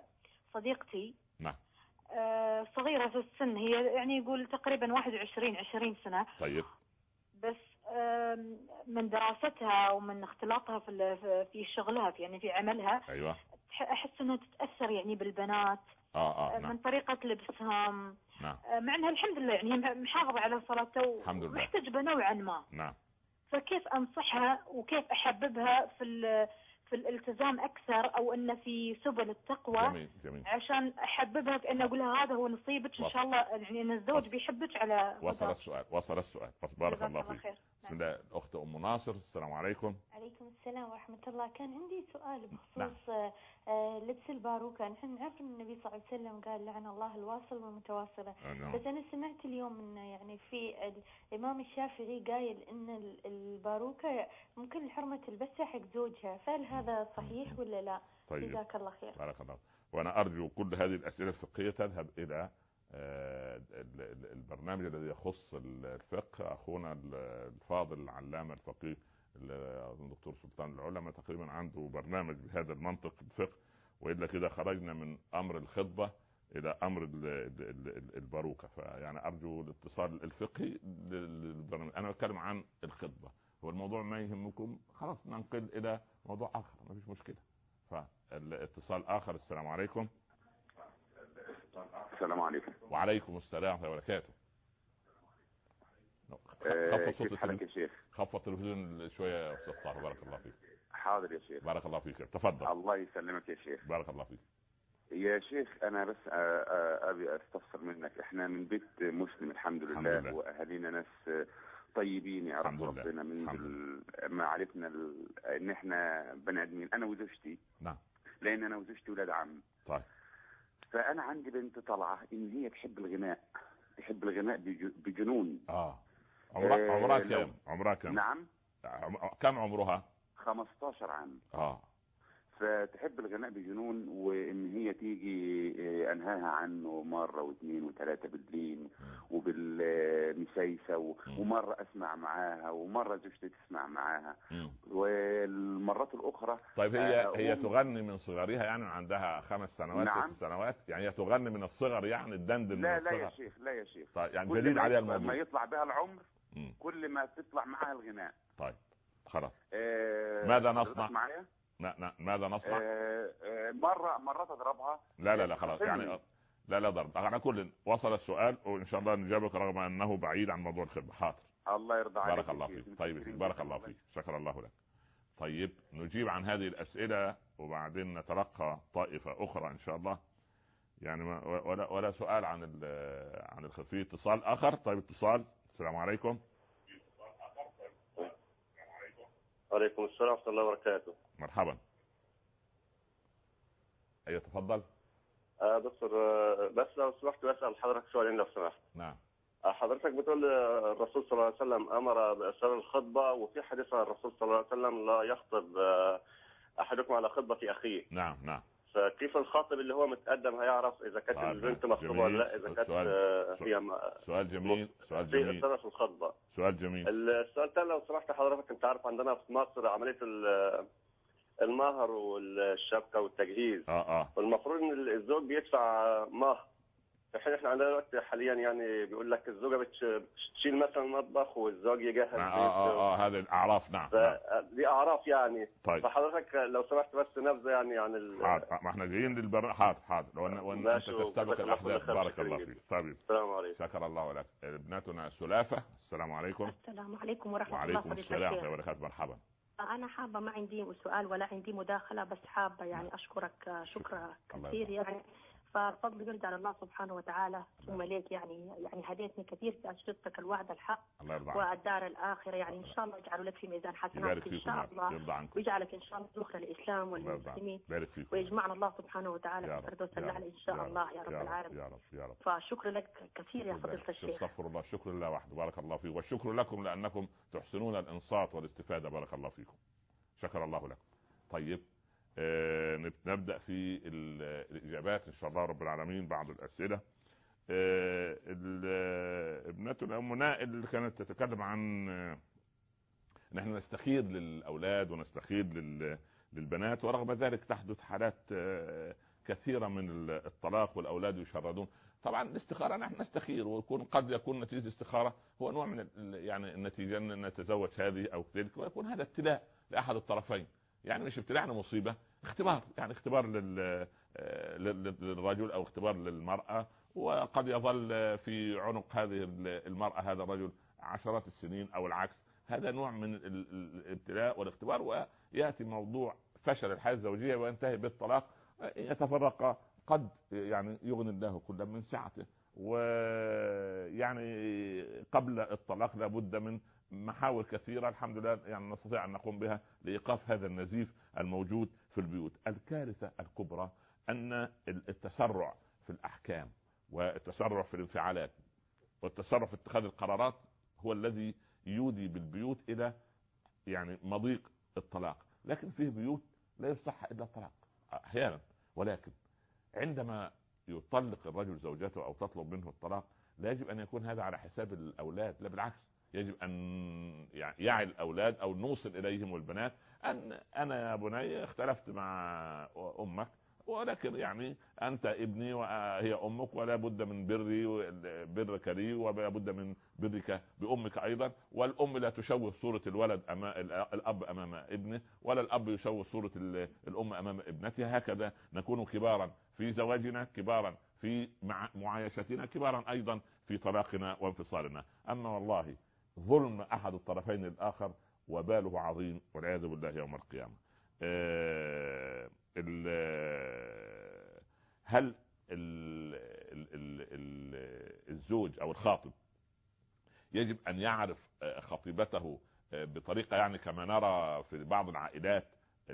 [SPEAKER 6] صديقتي
[SPEAKER 2] نعم
[SPEAKER 6] آه صغيرة في السن، هي يعني يقول تقريبا واحد وعشرين عشرين سنة.
[SPEAKER 2] طيب.
[SPEAKER 6] بس آه من دراستها ومن اختلاطها في في شغلها في يعني في عملها.
[SPEAKER 2] ايوه.
[SPEAKER 6] احس انها تتاثر يعني بالبنات.
[SPEAKER 2] اه اه
[SPEAKER 6] من
[SPEAKER 2] نعم.
[SPEAKER 6] طريقة لبسهم.
[SPEAKER 2] نعم.
[SPEAKER 6] مع انها الحمد لله يعني محافظة على صلاتها ومحتجبة نوعا ما.
[SPEAKER 2] نعم.
[SPEAKER 6] فكيف انصحها وكيف احببها في في الالتزام اكثر، او ان في سبل التقوى.
[SPEAKER 2] جميل جميل.
[SPEAKER 6] عشان احببها في ان اقول لها هذا هو نصيبك ان شاء الله، يعني ان الزوج بيحبك على
[SPEAKER 2] وصل السؤال. وصل السؤال. بارك الله فيك.
[SPEAKER 6] بسم
[SPEAKER 2] الله. الاخت ام ناصر. السلام عليكم.
[SPEAKER 7] عليكم السلام ورحمة الله. كان عندي سؤال بخصوص
[SPEAKER 2] نعم.
[SPEAKER 7] آه لبس الباروكة. نحن نعرف ان النبي صلى الله عليه وسلم قال لعن الله الواصل والمتواصلة.
[SPEAKER 2] نعم.
[SPEAKER 7] بس انا سمعت اليوم ان يعني في الامام الشافعي قايل ان الباروكة ممكن الحرمة تلبسها حق زوجها، فهل هذا صحيح ولا لا؟
[SPEAKER 2] طيب.
[SPEAKER 7] جزاك الله خير.
[SPEAKER 2] بارك الله. وانا ارجو كل هذه الاسئله الفقهيه تذهب الى البرنامج الذي يخص الفقه. اخونا الفاضل العلامه الفقيه الدكتور سلطان العلماء تقريبا عنده برنامج بهذا المنطق الفقه، والا كده خرجنا من امر الخطبه الى امر الباروكه. فيعني ارجو الاتصال الفقهي للبرنامج. انا بتكلم عن الخطبه، هو الموضوع ما يهمكم خلاص ننقل الى موضوع اخر ما فيش مشكله. فالاتصال اخر. السلام عليكم.
[SPEAKER 8] السلام عليكم.
[SPEAKER 2] وعليكم السلام ورحمة الله وبركاته. خفض صوت
[SPEAKER 8] كيف حالك يا شيخ؟
[SPEAKER 2] خفض التلفزيون شويه يا استاذ طاهر. بارك الله فيك.
[SPEAKER 8] حاضر يا شيخ.
[SPEAKER 2] بارك الله فيك. تفضل.
[SPEAKER 8] الله يسلمك يا شيخ.
[SPEAKER 2] بارك الله فيك
[SPEAKER 8] يا شيخ. انا بس ابي استفسر منك. احنا من بيت مسلم الحمد لله, الحمد لله. واهالينا ناس طيبين يعرف ربنا من ما عرفنا ان احنا بني ادمين. انا وزوجتي.
[SPEAKER 2] نعم.
[SPEAKER 8] لان انا وزوجتي ولاد عم.
[SPEAKER 2] طيب.
[SPEAKER 8] فانا عندي بنت طالعه ان هي تحب الغناء، تحب الغناء بجنون.
[SPEAKER 2] اه عمرها عمرها كم؟ عمرها كم؟
[SPEAKER 8] نعم.
[SPEAKER 2] كم عمرها؟
[SPEAKER 8] خمستاشر عام.
[SPEAKER 2] اه
[SPEAKER 8] فتحب الغناء بجنون، وان هي تيجي انهاها عنه مره واثنين وثلاثه بالليل وبالمسيسه، ومره اسمع معاها ومره زوجتي تسمع معاها، والمرات الاخرى.
[SPEAKER 2] طيب هي هي أم... تغني من صغرها يعني عندها خمس سنوات
[SPEAKER 8] نعم.
[SPEAKER 2] ست سنوات يعني هي تغني من الصغر يعني الدندن
[SPEAKER 8] لا
[SPEAKER 2] من
[SPEAKER 8] لا
[SPEAKER 2] الصغر.
[SPEAKER 8] يا شيخ لا يا شيخ.
[SPEAKER 2] طيب يعني جديد عليها الموضوع.
[SPEAKER 8] لما يطلع بها العمر م. كل ما تطلع معاها الغناء.
[SPEAKER 2] طيب خلاص.
[SPEAKER 8] آه
[SPEAKER 2] ماذا نصنع؟
[SPEAKER 8] معايا؟
[SPEAKER 2] لا لا ماذا نصنع؟
[SPEAKER 8] آه آه مرة مرات اضربها.
[SPEAKER 2] لا لا لا خلاص يعني لا لا ضرب. على كل وصل السؤال وان شاء الله نجاوبك رغم انه بعيد عن موضوع الخدمة. حاضر.
[SPEAKER 8] الله يرضى عليك.
[SPEAKER 2] بارك الله فيك. طيب بارك الله فيك. شكر الله لك. طيب نجيب عن هذه الاسئلة وبعدين نتلقى طائفة اخرى ان شاء الله. يعني ما ولا ولا سؤال عن عن الخدمة. في اتصال اخر. طيب اتصال. السلام عليكم.
[SPEAKER 9] وعليكم السلام ورحمة الله وبركاته.
[SPEAKER 2] مرحبا. ايوه تفضل.
[SPEAKER 9] آه دكتور آه بس لو سمحت بسأل حضرتك سؤالين لو سمحت.
[SPEAKER 2] نعم.
[SPEAKER 9] آه حضرتك بتقول الرسول صلى الله عليه وسلم امر بإرسال الخطبة، وفي حديث عن الرسول صلى الله عليه وسلم لا يخطب آه احدكم على خطبة اخيه.
[SPEAKER 2] نعم نعم.
[SPEAKER 9] فكيف الخاطب اللي هو متقدم هيعرف اذا كانت البنت مخطوبة ولا لا؟ اذا كانت آه هي
[SPEAKER 2] سؤال جميل. سؤال جميل.
[SPEAKER 9] في في الخطبة.
[SPEAKER 2] سؤال جميل.
[SPEAKER 9] السؤال الثاني لو سمحت حضرتك، انت عارف عندنا في مصر عملية المهر والشبكة والتجهيز.
[SPEAKER 2] اه اه
[SPEAKER 9] والمفروض ان الزوج بيدفع مهر. في حين احنا عندنا دلوقتي حاليا يعني بيقول لك الزوجة بتشيل مثلا المطبخ والزوج يجهز.
[SPEAKER 2] اه اه اه هذه الاعراف. نعم.
[SPEAKER 9] دي اعراف يعني.
[SPEAKER 2] طيب.
[SPEAKER 9] فحضرتك لو سمحت بس نبذة يعني عن ال
[SPEAKER 2] حاضر. ما احنا جايين للبرنامج. حاضر حاضر. وان انت تستبق الاحداث. بارك الله فيك. طيب.
[SPEAKER 9] السلام عليكم.
[SPEAKER 2] شكر الله لك. ابنتنا سلافة. السلام عليكم.
[SPEAKER 10] السلام عليكم ورحمة
[SPEAKER 2] وعليكم
[SPEAKER 10] الله
[SPEAKER 2] وبركاته. وعليكم السلام وبركاته. مرحبا.
[SPEAKER 10] أنا حابة ما عندي سؤال ولا عندي مداخلة، بس حابة يعني أشكرك شكرا كثير يعني. فالفضل يرجع لله سبحانه وتعالى ثم ليك يعني يعني هديتني كثير في أشرطتك الوعد الحق والدار الآخرة يعني إن شاء الله يجعله لك في ميزان حسناتك إن شاء الله، ويجعلك إن شاء الله ذخر الإسلام والمسلمين، ويجمعنا الله سبحانه وتعالى في الفردوس الأعلى إن شاء الله يا رب العالمين.
[SPEAKER 2] يا رب يا رب.
[SPEAKER 10] فشكر لك كثير يا فضيلة الشيخ.
[SPEAKER 2] استغفر الله. شكر لله وحده. بارك الله فيك. والشكر لكم لأنكم تحسنون الإنصات والاستفادة. بارك الله فيكم. شكر الله لكم. طيب آه نبدأ في الإجابات إن شاء الله رب العالمين. بعض الأسئلة. آه ابنتنا أم نائل اللي كانت تتكلم عن آه نحن نستخير للأولاد ونستخير للبنات، ورغم ذلك تحدث حالات آه كثيرة من الطلاق والأولاد يشردون. طبعا الاستخارة نحن نستخير، ويكون قد يكون نتيجة الاستخارة هو نوع من يعني النتيجة أن نتزوج هذه أو تلك، ويكون هذا ابتلاء لأحد الطرفين. يعني مش ابتلاء مصيبة، اختبار يعني اختبار للرجل أو اختبار للمرأة، وقد يظل في عنق هذه المرأة هذا الرجل عشرات السنين أو العكس. هذا نوع من الابتلاء والاختبار، ويأتي موضوع فشل الحياة الزوجية وينتهي بالطلاق. يتفرق قد يعني يغني الله كل من سعته. ويعني قبل الطلاق لابد من محاور كثيرة الحمد لله يعني نستطيع أن نقوم بها لإيقاف هذا النزيف الموجود في البيوت. الكارثة الكبرى أن التسرع في الأحكام والتسرع في الانفعالات والتسرع في اتخاذ القرارات هو الذي يودي بالبيوت إلى يعني مضيق الطلاق. لكن فيه بيوت لا يصح إلا الطلاق أحيانا، ولكن عندما يطلق الرجل زوجته أو تطلب منه الطلاق لا يجب أن يكون هذا على حساب الأولاد، لا بالعكس، يجب أن يعي الأولاد أو نوصل إليهم والبنات أن أنا يا بني اختلفت مع أمك، ولكن يعني أنت ابني وهي أمك، ولا بد من بري برك لي ولا بد من برك بأمك أيضا. والأم لا تشوه صورة الولد أمام الأب أمام ابنه، ولا الأب يشوه صورة الأم أمام ابنتها. هكذا نكون كبارا في زواجنا، كبارا في معايشتنا، كبارا أيضا في طلاقنا وانفصالنا. أما والله ظلم احد الطرفين الاخر وباله عظيم والعياذ بالله يوم القيامه. أه هل ال ال ال ال الزوج او الخاطب يجب ان يعرف خطيبته بطريقه يعني كما نرى في بعض العائلات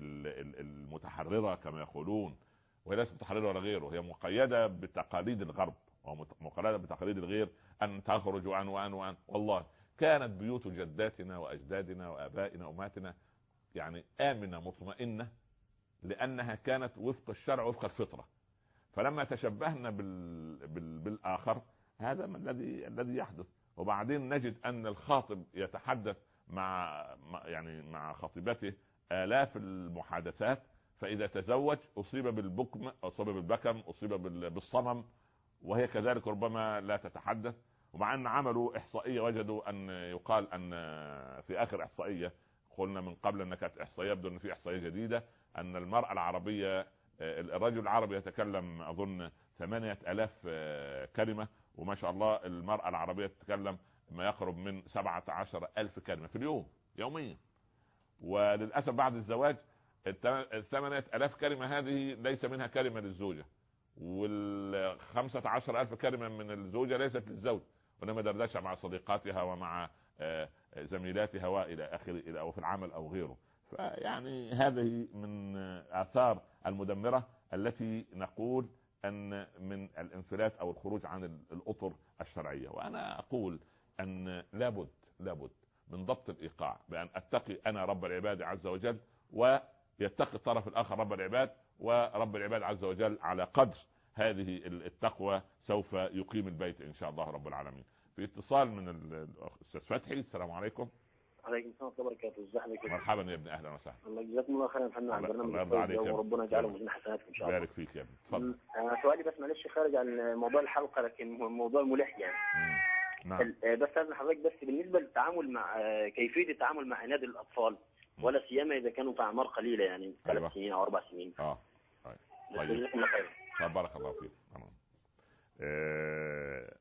[SPEAKER 2] المتحرره كما يقولون، وهي ليست متحرره ولا غيره، هي مقيده بتقاليد الغرب ومقيده بتقاليد الغير، ان تخرج وان وان وان والله كانت بيوت جداتنا واجدادنا وابائنا وامهاتنا يعني امنه مطمئنه، لانها كانت وفق الشرع وفق الفطره. فلما تشبهنا بال... بال... بالاخر هذا ما الذي الذي يحدث. وبعدين نجد ان الخاطب يتحدث مع يعني مع خطيبته آلاف المحادثات، فاذا تزوج اصيب بالبكم اصيب بالبكم اصيب بالصمم، وهي كذلك ربما لا تتحدث. ومع ان عملوا احصائيه وجدوا ان يقال ان في اخر احصائيه، قلنا من قبل ان كانت احصائيه، يبدو ان في احصائيه جديده ان المراه العربيه الرجل العربي يتكلم اظن ثمانية آلاف كلمه، وما شاء الله المراه العربيه تتكلم ما يقرب من سبعة عشر ألف كلمه في اليوم يوميا. وللاسف بعد الزواج الثمانية آلاف كلمه هذه ليس منها كلمه للزوجه، والخمسة عشر ألف كلمه من الزوجه ليست للزوج، وانما دردشه مع صديقاتها ومع زميلاتها والى اخره الى او في العمل او غيره. فيعني هذه من آثار المدمرة التي نقول أن من الانفلات أو الخروج عن الأطر الشرعية. وأنا أقول أن لابد لابد من ضبط الإيقاع، بأن أتقي أنا رب العباد عز وجل، ويتقي الطرف الآخر رب العباد، ورب العباد عز وجل على قدر هذه التقوى سوف يقيم البيت إن شاء الله رب العالمين. في اتصال من الأستاذ فتحي. السلام عليكم.
[SPEAKER 11] عليكم السلام ورحمة الله وبركاته. ازي حضرتك؟
[SPEAKER 2] مرحبا يا ابني، اهلا وسهلا.
[SPEAKER 11] الله يجزاكم الله خيرا يا فندم على البرنامج
[SPEAKER 2] الله يرضى عليك
[SPEAKER 11] وربنا يجعله من حسناتكم ان شاء الله.
[SPEAKER 2] بارك فيك يا ابني، اتفضل.
[SPEAKER 11] انا سؤالي بس معلش خارج عن موضوع الحلقه، لكن موضوع ملح يعني.
[SPEAKER 2] نعم.
[SPEAKER 11] بس لازم حضرتك بس بالنسبه للتعامل مع كيفيه التعامل مع عناد الاطفال، ولا سيما اذا كانوا في اعمار قليله يعني ثلاث أيوة. سنين او اربع سنين.
[SPEAKER 2] اه طيب
[SPEAKER 11] طيب جزاكم الله خير.
[SPEAKER 2] بارك الله فيك. تمام. آه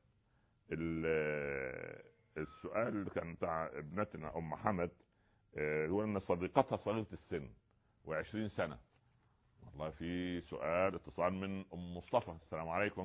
[SPEAKER 2] السؤال كان بتاع ابنتنا ام محمد، يقول ان صديقتها صغيرة السن وعشرين سنة. والله في سؤال اتصال من ام مصطفى. السلام عليكم.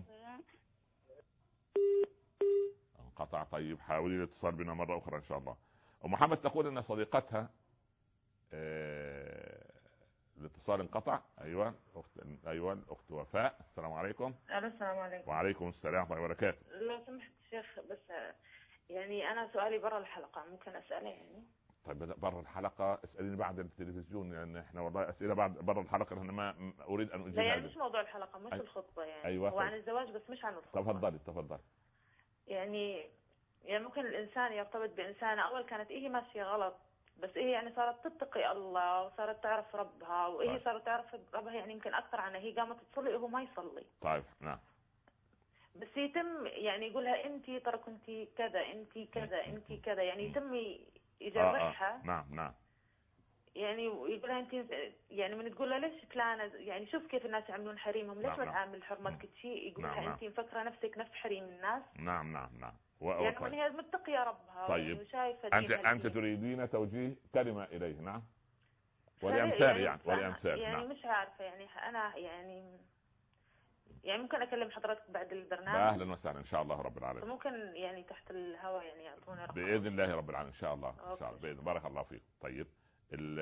[SPEAKER 2] انقطع. طيب حاولي الاتصال بنا مرة اخرى ان شاء الله. ام محمد تقول ان صديقتها اه... الاتصال انقطع. ايوه اخت ايوه الاخت وفاء. السلام عليكم.
[SPEAKER 12] السلام عليكم.
[SPEAKER 2] وعليكم السلام ورحمة الله وبركاته.
[SPEAKER 12] لو سمحت شيخ بس يعني انا سؤالي برا الحلقة ممكن اسأله يعني؟
[SPEAKER 2] طيب برا الحلقة اسأليني بعد التلفزيون، لان يعني احنا والله اسئلة بعد برا الحلقة انا ما اريد ان اجيب.
[SPEAKER 12] لا يعني مش موضوع الحلقة، مش أي... الخطبة يعني.
[SPEAKER 2] أيوة.
[SPEAKER 12] هو عن الزواج بس مش عن الخطبة.
[SPEAKER 2] تفضلي تفضلي.
[SPEAKER 12] يعني يعني ممكن الانسان يرتبط بانسانة اول كانت ايه ماشية غلط، بس ايه يعني صارت تتقي الله وصارت تعرف ربها، وايه طيب. صارت تعرف ربها يعني يمكن اكثر عنها، هي قامت تصلي وهو ما يصلي.
[SPEAKER 2] طيب نعم.
[SPEAKER 12] بس يتم يعني يقولها انت ترى كنتي كذا انت كذا انت كذا، يعني يتم يجرحها.
[SPEAKER 2] آه آه. نعم نعم.
[SPEAKER 12] يعني يقولها انت يعني من تقول لها ليش فلانه يعني شوف كيف الناس يعملون حريمهم، ليش ما تعامل حرمتك شيء، يقولها
[SPEAKER 2] نعم
[SPEAKER 12] انت مفكره نفسك نفس حريم الناس.
[SPEAKER 2] نعم نعم نعم.
[SPEAKER 12] و... يعني من هي متقيه ربها.
[SPEAKER 2] طيب
[SPEAKER 12] وشايفه
[SPEAKER 2] انت انت تريدين توجيه كلمه اليه. نعم. ولامثال يعني ولامثال.
[SPEAKER 12] يعني
[SPEAKER 2] نعم.
[SPEAKER 12] مش عارفه يعني انا يعني يعني ممكن اكلم حضرتك بعد البرنامج.
[SPEAKER 2] اهلا وسهلا ان شاء الله رب العالمين.
[SPEAKER 12] ممكن يعني تحت الهواء يعني يعطوني رقم
[SPEAKER 2] باذن الله رب العالمين ان شاء الله. ان شاء الله باذن. بارك الله فيك. طيب ال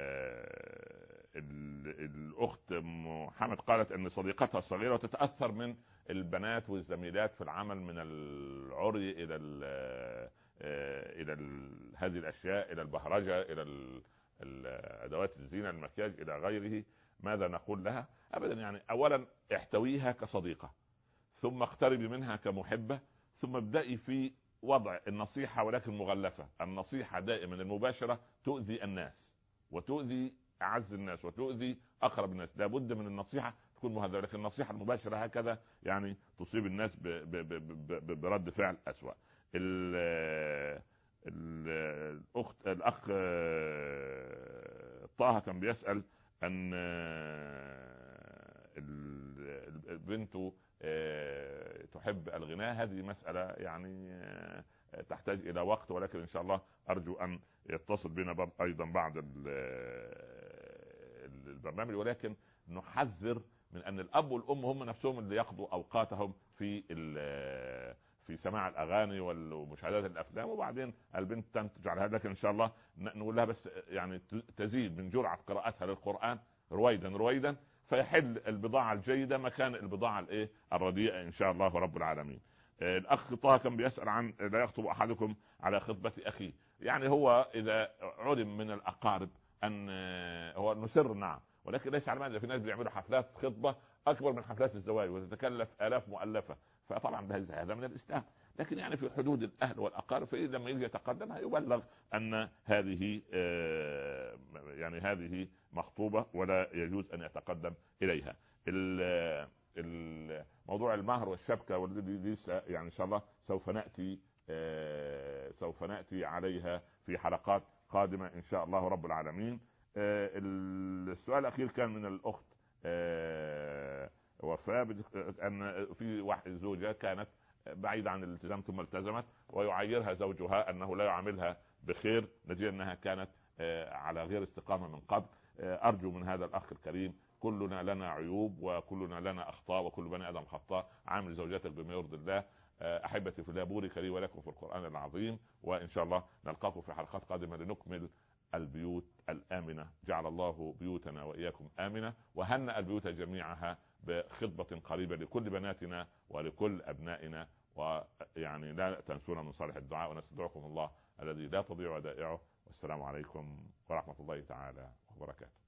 [SPEAKER 2] ال الاخت محمد قالت ان صديقتها الصغيره تتاثر من البنات والزميلات في العمل من العري الى ال الى ال هذه الاشياء، الى البهرجه، الى ادوات الزينه، المكياج، الى غيره. ماذا نقول لها؟ ابدا يعني اولا احتويها كصديقه، ثم اقتربي منها كمحبه، ثم ابدأي في وضع النصيحه ولكن مغلفه. النصيحه دائما المباشره تؤذي الناس وتؤذي اعز الناس وتؤذي اقرب الناس. لابد من النصيحه تكون مهذبه، لكن النصيحه المباشره هكذا يعني تصيب الناس ب ب ب برد فعل اسوأ. الاخت الاخ طه كان بيسأل ان بنته تحب الغناء، هذه مسألة يعني تحتاج إلى وقت، ولكن إن شاء الله أرجو أن يتصل بنا أيضا بعد البرنامج. ولكن نحذر من أن الأب والأم هم نفسهم اللي يقضوا أوقاتهم في في سماع الأغاني ومشاهدات الأفلام، وبعدين البنت تنتج على هذا. لكن إن شاء الله نقول لها بس يعني تزيد من جرعة قراءتها للقرآن رويدا رويدا، فيحل البضاعة الجيدة مكان البضاعة الايه الرديئة ان شاء الله رب العالمين. الاخ طه كان بيسأل عن لا يخطب احدكم على خطبة اخيه. يعني هو اذا علم من الاقارب ان هو نسر نعم، ولكن ليس على معنى في ناس بيعملوا حفلات خطبة اكبر من حفلات الزواج وتتكلف الاف مؤلفة، فطبعا هذا من الاسلام. لكن يعني في حدود الاهل والاقارب، فاذا لما يجي يتقدم يبلغ ان هذه يعني هذه مخطوبة ولا يجوز ان يتقدم اليها. الموضوع المهر والشبكة والذي يعني ان شاء الله سوف ناتي سوف ناتي عليها في حلقات قادمة ان شاء الله رب العالمين. السؤال الاخير كان من الاخت وفاء ان في واحد زوجة كانت بعيدة عن الالتزام ثم التزمت، ويعيرها زوجها انه لا يعاملها بخير نتيجة انها كانت على غير استقامة من قبل. ارجو من هذا الاخ الكريم، كلنا لنا عيوب وكلنا لنا اخطاء وكل بني ادم خطاء، عامل زوجاتك بما يرضي الله. احبتي في الله، بورك لي ولكم في القرآن العظيم، وان شاء الله نلقاكم في حلقات قادمة لنكمل البيوت الآمنة. جعل الله بيوتنا وإياكم آمنة، وهنأ البيوت جميعها بخطبة قريبة لكل بناتنا ولكل أبنائنا. ويعني لا تنسونا من صالح الدعاء، ونستدعكم الله الذي لا تضيع ودائعه. والسلام عليكم ورحمة الله تعالى وبركاته.